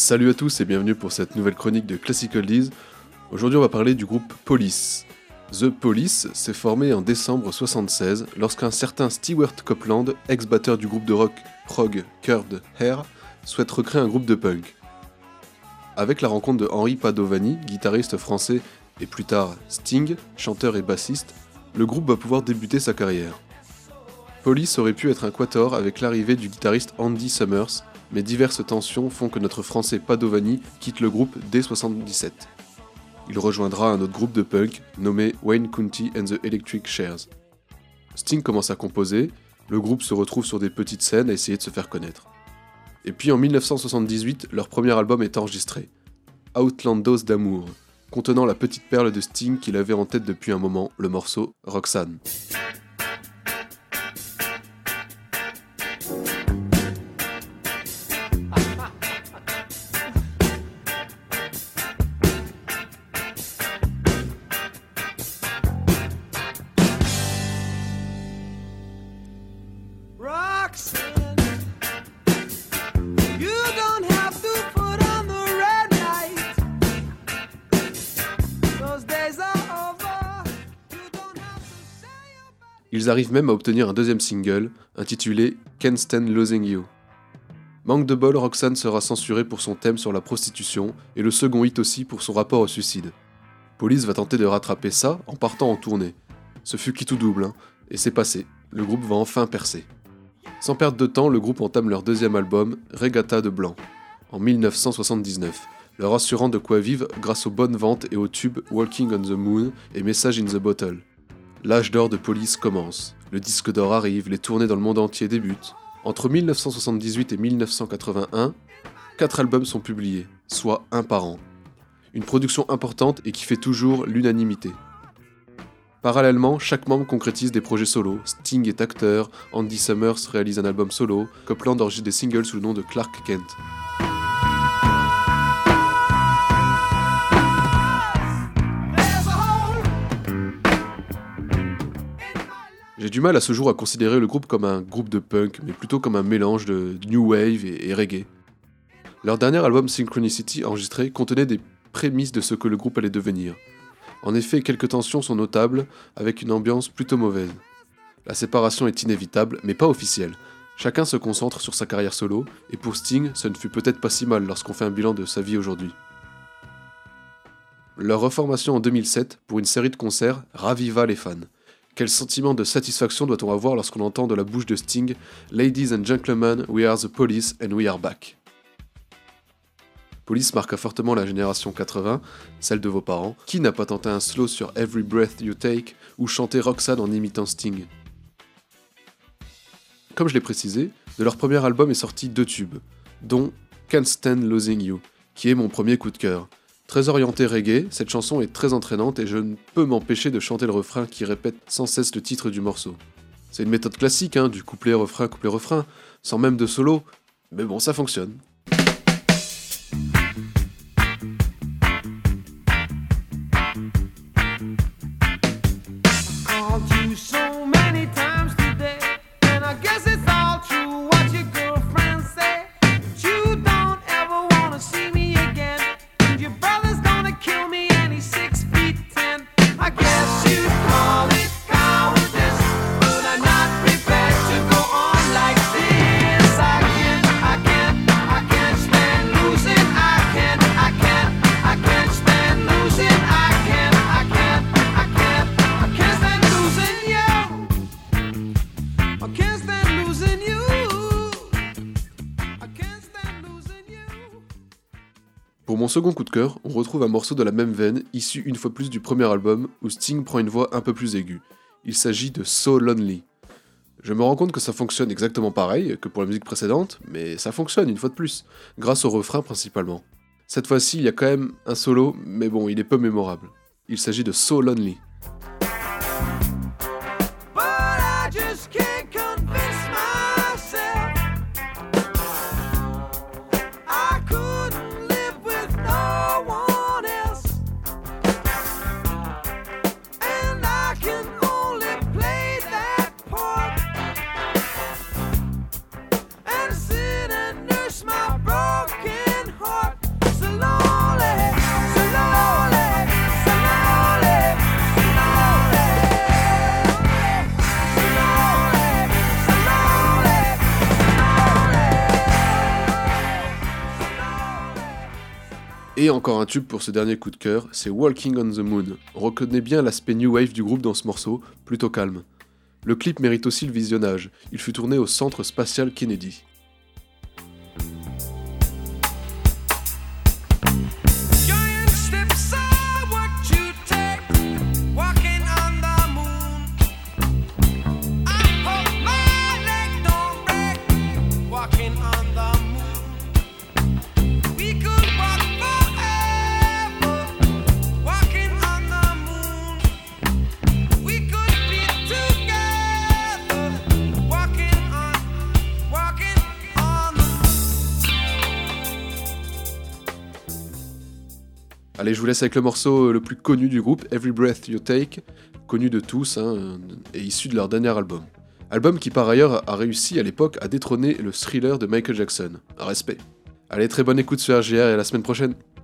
Salut à tous et bienvenue pour cette nouvelle chronique de Classic Oldies. Aujourd'hui on va parler du groupe Police. The Police s'est formé en décembre 1976 lorsqu'un certain Stewart Copeland, ex-batteur du groupe de rock prog Curd Hair, souhaite recréer un groupe de punk. Avec la rencontre de Henry Padovani, guitariste français et plus tard Sting, chanteur et bassiste, le groupe va pouvoir débuter sa carrière. Police aurait pu être un quatuor avec l'arrivée du guitariste Andy Summers, mais diverses tensions font que notre français Padovani quitte le groupe dès 1977. Il rejoindra un autre groupe de punk nommé Wayne County and the Electric Chairs. Sting commence à composer, le groupe se retrouve sur des petites scènes à essayer de se faire connaître. Et puis en 1978, leur premier album est enregistré, Outlandos d'amour, contenant la petite perle de Sting qu'il avait en tête depuis un moment, le morceau Roxanne. Ils arrivent même à obtenir un deuxième single, intitulé Can't Stand Losing You. Manque de bol, Roxanne sera censurée pour son thème sur la prostitution, et le second hit aussi pour son rapport au suicide. Police va tenter de rattraper ça en partant en tournée. Ce fut qui tout double, et c'est passé, le groupe va enfin percer. Sans perdre de temps, le groupe entame leur deuxième album, Regatta de Blanc, en 1979, leur assurant de quoi vivre grâce aux bonnes ventes et aux tubes Walking on the Moon et Message in the Bottle. L'âge d'or de Police commence, le disque d'or arrive, les tournées dans le monde entier débutent. Entre 1978 et 1981, 4 albums sont publiés, soit un par an. Une production importante et qui fait toujours l'unanimité. Parallèlement, chaque membre concrétise des projets solo. Sting est acteur, Andy Summers réalise un album solo, Copeland enregistre des singles sous le nom de Clark Kent. J'ai du mal à ce jour à considérer le groupe comme un groupe de punk, mais plutôt comme un mélange de new wave et reggae. Leur dernier album Synchronicity enregistré contenait des prémices de ce que le groupe allait devenir. En effet, quelques tensions sont notables, avec une ambiance plutôt mauvaise. La séparation est inévitable, mais pas officielle. Chacun se concentre sur sa carrière solo, et pour Sting, ça ne fut peut-être pas si mal lorsqu'on fait un bilan de sa vie aujourd'hui. Leur reformation en 2007 pour une série de concerts raviva les fans. Quel sentiment de satisfaction doit-on avoir lorsqu'on entend de la bouche de Sting « Ladies and gentlemen, we are the police and we are back ». Police marqua fortement la génération 80, celle de vos parents. Qui n'a pas tenté un slow sur « Every Breath You Take » ou chanté Roxanne en imitant Sting? Comme je l'ai précisé, de leur premier album est sorti 2 tubes, dont « Can't Stand Losing You », qui est mon premier coup de cœur. Très orientée reggae, cette chanson est très entraînante et je ne peux m'empêcher de chanter le refrain qui répète sans cesse le titre du morceau. C'est une méthode classique, du couplet-refrain, sans même de solo, mais bon, ça fonctionne. Pour mon second coup de cœur, on retrouve un morceau de la même veine, issu une fois plus du premier album, où Sting prend une voix un peu plus aiguë. Il s'agit de So Lonely. Je me rends compte que ça fonctionne exactement pareil que pour la musique précédente, mais ça fonctionne une fois de plus, grâce au refrain principalement. Cette fois-ci, il y a quand même un solo, mais bon, il est peu mémorable. Il s'agit de So Lonely. my broken heart. Et encore un tube pour ce dernier coup de cœur, c'est Walking on the Moon. On reconnaît bien l'aspect new wave du groupe dans ce morceau, plutôt calme. Le clip mérite aussi le visionnage, il fut tourné au Centre Spatial Kennedy. Allez, je vous laisse avec le morceau le plus connu du groupe, Every Breath You Take, connu de tous, et issu de leur dernier album. Album qui par ailleurs a réussi à l'époque à détrôner le Thriller de Michael Jackson. Un respect. Allez, très bonne écoute sur RJR et à la semaine prochaine.